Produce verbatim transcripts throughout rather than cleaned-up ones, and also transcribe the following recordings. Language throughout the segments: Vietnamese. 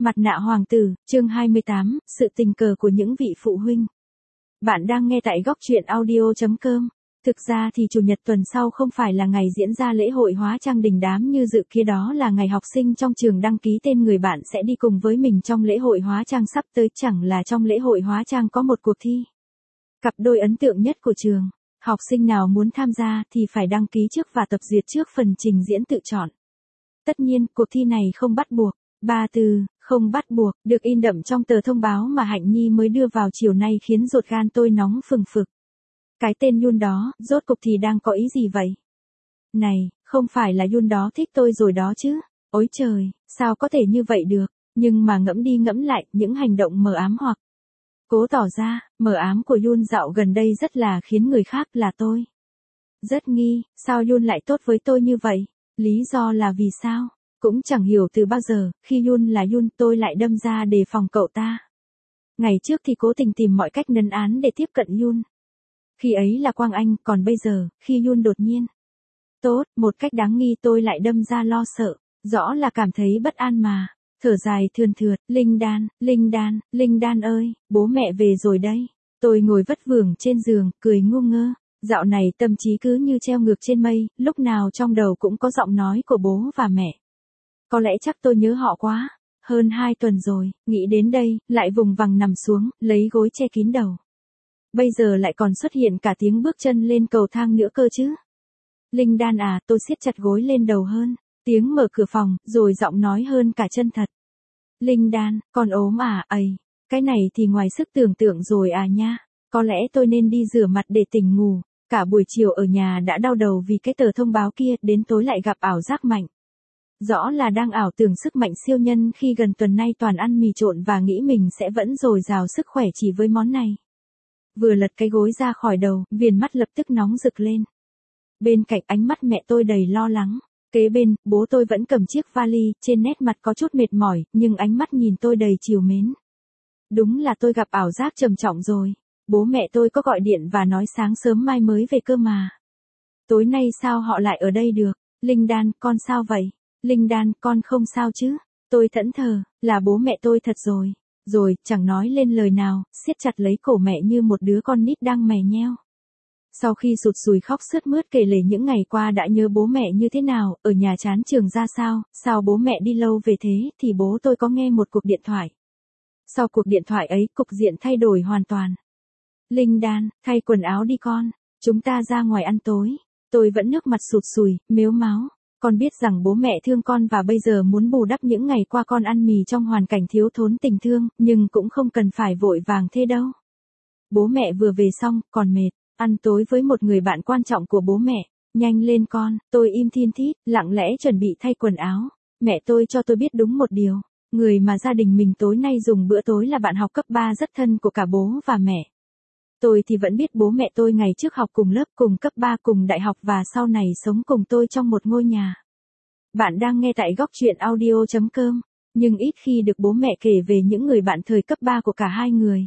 Mặt nạ hoàng tử, chương hai mươi tám, sự tình cờ của những vị phụ huynh. Bạn đang nghe tại góc truyện audio chấm com. Thực ra thì chủ nhật tuần sau không phải là ngày diễn ra lễ hội hóa trang đình đám như dự kia, đó là ngày học sinh trong trường đăng ký tên người bạn sẽ đi cùng với mình trong lễ hội hóa trang sắp tới. Chẳng là trong lễ hội hóa trang có một cuộc thi cặp đôi ấn tượng nhất của trường. Học sinh nào muốn tham gia thì phải đăng ký trước và tập duyệt trước phần trình diễn tự chọn. Tất nhiên, cuộc thi này không bắt buộc. Ba từ, không bắt buộc, được in đậm trong tờ thông báo mà Hạnh Nhi mới đưa vào chiều nay khiến ruột gan tôi nóng phừng phực. Cái tên Yun đó, rốt cục thì đang có ý gì vậy? Này, không phải là Yun đó thích tôi rồi đó chứ? Ôi trời, sao có thể như vậy được? Nhưng mà ngẫm đi ngẫm lại, những hành động mờ ám hoặc cố tỏ ra, mờ ám của Yun dạo gần đây rất là khiến người khác là tôi rất nghi, sao Yun lại tốt với tôi như vậy? Lý do là vì sao? Cũng chẳng hiểu từ bao giờ, khi Yun là Yun tôi lại đâm ra đề phòng cậu ta. Ngày trước thì cố tình tìm mọi cách nấn án để tiếp cận Yun. Khi ấy là Quang Anh, còn bây giờ, khi Yun đột nhiên tốt, một cách đáng nghi tôi lại đâm ra lo sợ, rõ là cảm thấy bất an mà. Thở dài thườn thượt, Linh Đan, Linh Đan, Linh Đan ơi, bố mẹ về rồi đây. Tôi ngồi vất vưởng trên giường, cười ngu ngơ. Dạo này tâm trí cứ như treo ngược trên mây, lúc nào trong đầu cũng có giọng nói của bố và mẹ. Có lẽ chắc tôi nhớ họ quá. Hơn hai tuần rồi, nghĩ đến đây, lại vùng vằng nằm xuống, lấy gối che kín đầu. Bây giờ lại còn xuất hiện cả tiếng bước chân lên cầu thang nữa cơ chứ. Linh Đan à, tôi siết chặt gối lên đầu hơn. Tiếng mở cửa phòng, rồi giọng nói hơn cả chân thật. Linh Đan, con ốm à, ầy, cái này thì ngoài sức tưởng tượng rồi à nha. Có lẽ tôi nên đi rửa mặt để tỉnh ngủ. Cả buổi chiều ở nhà đã đau đầu vì cái tờ thông báo kia, đến tối lại gặp ảo giác mạnh. Rõ là đang ảo tưởng sức mạnh siêu nhân khi gần tuần nay toàn ăn mì trộn và nghĩ mình sẽ vẫn dồi dào sức khỏe chỉ với món này. Vừa lật cái gối ra khỏi đầu, viền mắt lập tức nóng rực lên. Bên cạnh ánh mắt mẹ tôi đầy lo lắng. Kế bên, bố tôi vẫn cầm chiếc vali, trên nét mặt có chút mệt mỏi, nhưng ánh mắt nhìn tôi đầy trìu mến. Đúng là tôi gặp ảo giác trầm trọng rồi. Bố mẹ tôi có gọi điện và nói sáng sớm mai mới về cơ mà. Tối nay sao họ lại ở đây được? Linh Đan, con sao vậy? Linh Đan, con không sao chứ? Tôi thẫn thờ, là bố mẹ tôi thật rồi. Rồi, chẳng nói lên lời nào, siết chặt lấy cổ mẹ như một đứa con nít đang mè nheo. Sau khi sụt sùi khóc sướt mướt kể lể những ngày qua đã nhớ bố mẹ như thế nào, ở nhà chán trường ra sao, sao bố mẹ đi lâu về thế, thì bố tôi có nghe một cuộc điện thoại. Sau cuộc điện thoại ấy, cục diện thay đổi hoàn toàn. Linh Đan, thay quần áo đi con, chúng ta ra ngoài ăn tối. Tôi vẫn nước mặt sụt sùi, mếu máo. Con biết rằng bố mẹ thương con và bây giờ muốn bù đắp những ngày qua con ăn mì trong hoàn cảnh thiếu thốn tình thương, nhưng cũng không cần phải vội vàng thế đâu. Bố mẹ vừa về xong, còn mệt, ăn tối với một người bạn quan trọng của bố mẹ. Nhanh lên con, tôi im thiên thít, lặng lẽ chuẩn bị thay quần áo. Mẹ tôi cho tôi biết đúng một điều, người mà gia đình mình tối nay dùng bữa tối là bạn học cấp ba rất thân của cả bố và mẹ. Tôi thì vẫn biết bố mẹ tôi ngày trước học cùng lớp, cùng cấp ba, cùng đại học và sau này sống cùng tôi trong một ngôi nhà. Bạn đang nghe tại góc truyện audio chấm com, nhưng ít khi được bố mẹ kể về những người bạn thời cấp ba của cả hai người.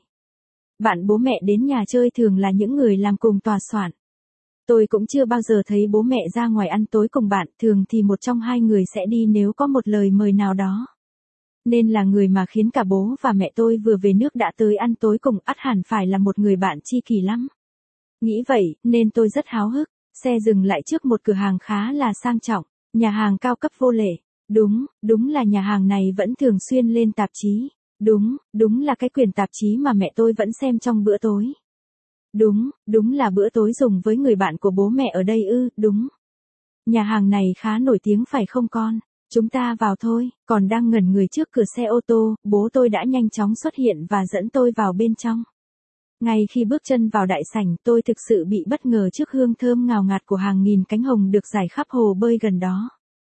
Bạn bố mẹ đến nhà chơi thường là những người làm cùng tòa soạn. Tôi cũng chưa bao giờ thấy bố mẹ ra ngoài ăn tối cùng bạn, thường thì một trong hai người sẽ đi nếu có một lời mời nào đó. Nên là người mà khiến cả bố và mẹ tôi vừa về nước đã tới ăn tối cùng ắt hẳn phải là một người bạn tri kỷ lắm. Nghĩ vậy, nên tôi rất háo hức, xe dừng lại trước một cửa hàng khá là sang trọng, nhà hàng cao cấp vô lệ. Đúng, đúng là nhà hàng này vẫn thường xuyên lên tạp chí. Đúng, đúng là cái quyển tạp chí mà mẹ tôi vẫn xem trong bữa tối. Đúng, đúng là bữa tối dùng với người bạn của bố mẹ ở đây ư, đúng. Nhà hàng này khá nổi tiếng phải không con? Chúng ta vào thôi. Còn đang ngẩn người trước cửa xe ô tô, bố tôi đã nhanh chóng xuất hiện và dẫn tôi vào bên trong. Ngay khi bước chân vào đại sảnh, tôi thực sự bị bất ngờ trước hương thơm ngào ngạt của hàng nghìn cánh hồng được rải khắp hồ bơi gần đó.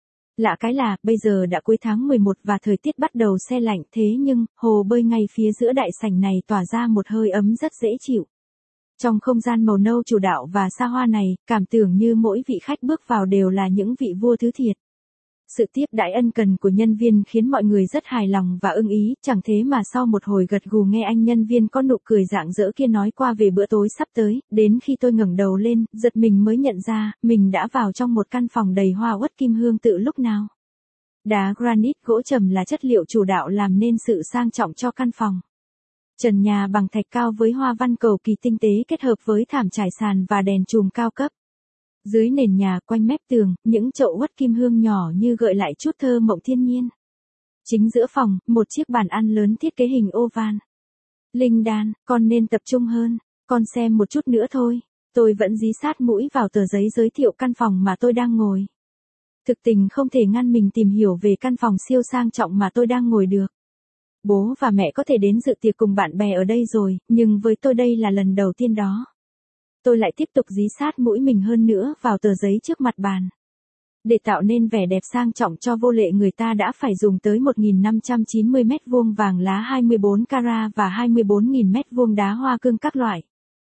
Lạ cái là, bây giờ đã cuối tháng mười một và thời tiết bắt đầu se lạnh, thế nhưng, hồ bơi ngay phía giữa đại sảnh này tỏa ra một hơi ấm rất dễ chịu. Trong không gian màu nâu chủ đạo và xa hoa này, cảm tưởng như mỗi vị khách bước vào đều là những vị vua thứ thiệt. Sự tiếp đãi ân cần của nhân viên khiến mọi người rất hài lòng và ưng ý, chẳng thế mà sau một hồi gật gù nghe anh nhân viên có nụ cười rạng rỡ kia nói qua về bữa tối sắp tới, đến khi tôi ngẩng đầu lên, giật mình mới nhận ra, mình đã vào trong một căn phòng đầy hoa uất kim hương tự lúc nào. Đá granite gỗ trầm là chất liệu chủ đạo làm nên sự sang trọng cho căn phòng. Trần nhà bằng thạch cao với hoa văn cầu kỳ tinh tế kết hợp với thảm trải sàn và đèn chùm cao cấp. Dưới nền nhà quanh mép tường, những chậu uất kim hương nhỏ như gợi lại chút thơ mộng thiên nhiên. Chính giữa phòng, một chiếc bàn ăn lớn thiết kế hình oval. Linh Đan, con nên tập trung hơn, con xem một chút nữa thôi. Tôi vẫn dí sát mũi vào tờ giấy giới thiệu căn phòng mà tôi đang ngồi. Thực tình không thể ngăn mình tìm hiểu về căn phòng siêu sang trọng mà tôi đang ngồi được. Bố và mẹ có thể đến dự tiệc cùng bạn bè ở đây rồi, nhưng với tôi đây là lần đầu tiên đó. Tôi lại tiếp tục dí sát mũi mình hơn nữa vào tờ giấy trước mặt bàn. Để tạo nên vẻ đẹp sang trọng cho vô lệ, người ta đã phải dùng tới một nghìn năm trăm chín mươi mét vuông vàng lá hai mươi bốn carat và hai mươi bốn nghìn mét vuông đá hoa cương các loại.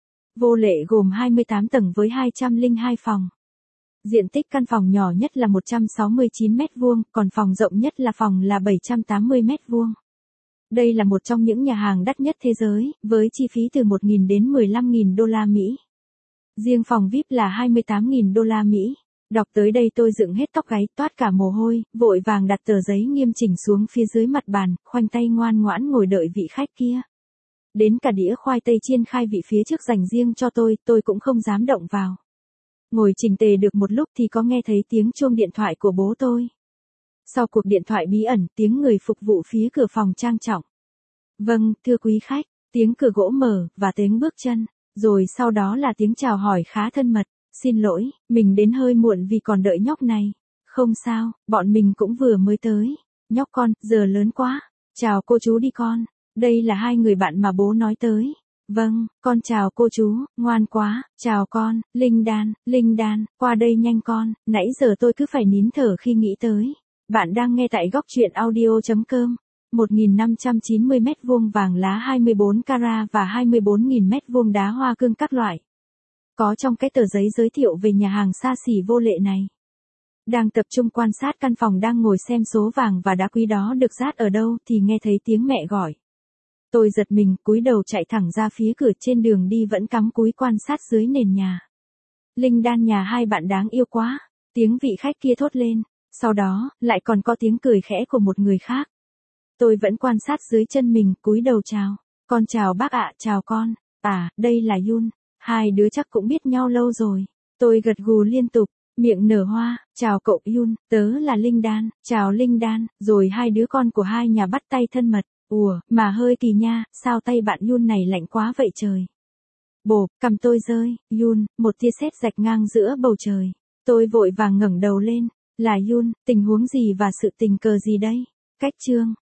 Vô lệ gồm hai mươi tám tầng với hai trăm lẻ hai phòng. Diện tích căn phòng nhỏ nhất là một trăm sáu mươi chín mét vuông, còn phòng rộng nhất là phòng là bảy trăm tám mươi mét vuông. Đây là một trong những nhà hàng đắt nhất thế giới, với chi phí từ một nghìn đến mười lăm nghìn đô la Mỹ. Riêng phòng vi ai pi là hai mươi tám nghìn đô la Mỹ. Đọc tới đây tôi dựng hết tóc gáy, toát cả mồ hôi, vội vàng đặt tờ giấy nghiêm chỉnh xuống phía dưới mặt bàn, khoanh tay ngoan ngoãn ngồi đợi vị khách kia. Đến cả đĩa khoai tây chiên khai vị phía trước dành riêng cho tôi, tôi cũng không dám động vào. Ngồi chỉnh tề được một lúc thì có nghe thấy tiếng chuông điện thoại của bố tôi. Sau cuộc điện thoại bí ẩn, tiếng người phục vụ phía cửa phòng trang trọng. Vâng, thưa quý khách, tiếng cửa gỗ mở, và tiếng bước chân, rồi sau đó là tiếng chào hỏi khá thân mật. Xin lỗi, mình đến hơi muộn vì còn đợi nhóc này. Không sao, bọn mình cũng vừa mới tới. Nhóc con, giờ lớn quá. Chào cô chú đi con. Đây là hai người bạn mà bố nói tới. Vâng, con chào cô chú, ngoan quá, chào con, Linh Đan, Linh Đan, qua đây nhanh con, nãy giờ tôi cứ phải nín thở khi nghĩ tới. Bạn đang nghe tại góc truyện audio chấm com. một nghìn năm trăm chín mươi mét vuông vàng lá hai mươi bốn carat và hai mươi bốn nghìn mét vuông đá hoa cương các loại. Có trong cái tờ giấy giới thiệu về nhà hàng xa xỉ vô lệ này. Đang tập trung quan sát căn phòng đang ngồi xem số vàng và đá quý đó được dát ở đâu thì nghe thấy tiếng mẹ gọi. Tôi giật mình, cúi đầu chạy thẳng ra phía cửa, trên đường đi vẫn cắm cúi quan sát dưới nền nhà. Linh Đan nhà hai bạn đáng yêu quá, tiếng vị khách kia thốt lên, sau đó, lại còn có tiếng cười khẽ của một người khác. Tôi vẫn quan sát dưới chân mình, cúi đầu chào, con chào bác ạ, chào con, à, đây là Yun, hai đứa chắc cũng biết nhau lâu rồi. Tôi gật gù liên tục, miệng nở hoa, chào cậu Yun, tớ là Linh Đan, chào Linh Đan, rồi hai đứa con của hai nhà bắt tay thân mật. Ủa, mà hơi kỳ nha, sao tay bạn Yun này lạnh quá vậy trời? Bộp, cầm tôi rơi, Yun, một tia sét rạch ngang giữa bầu trời. Tôi vội vàng ngẩng đầu lên, là Yun, tình huống gì và sự tình cờ gì đây? Cách chương.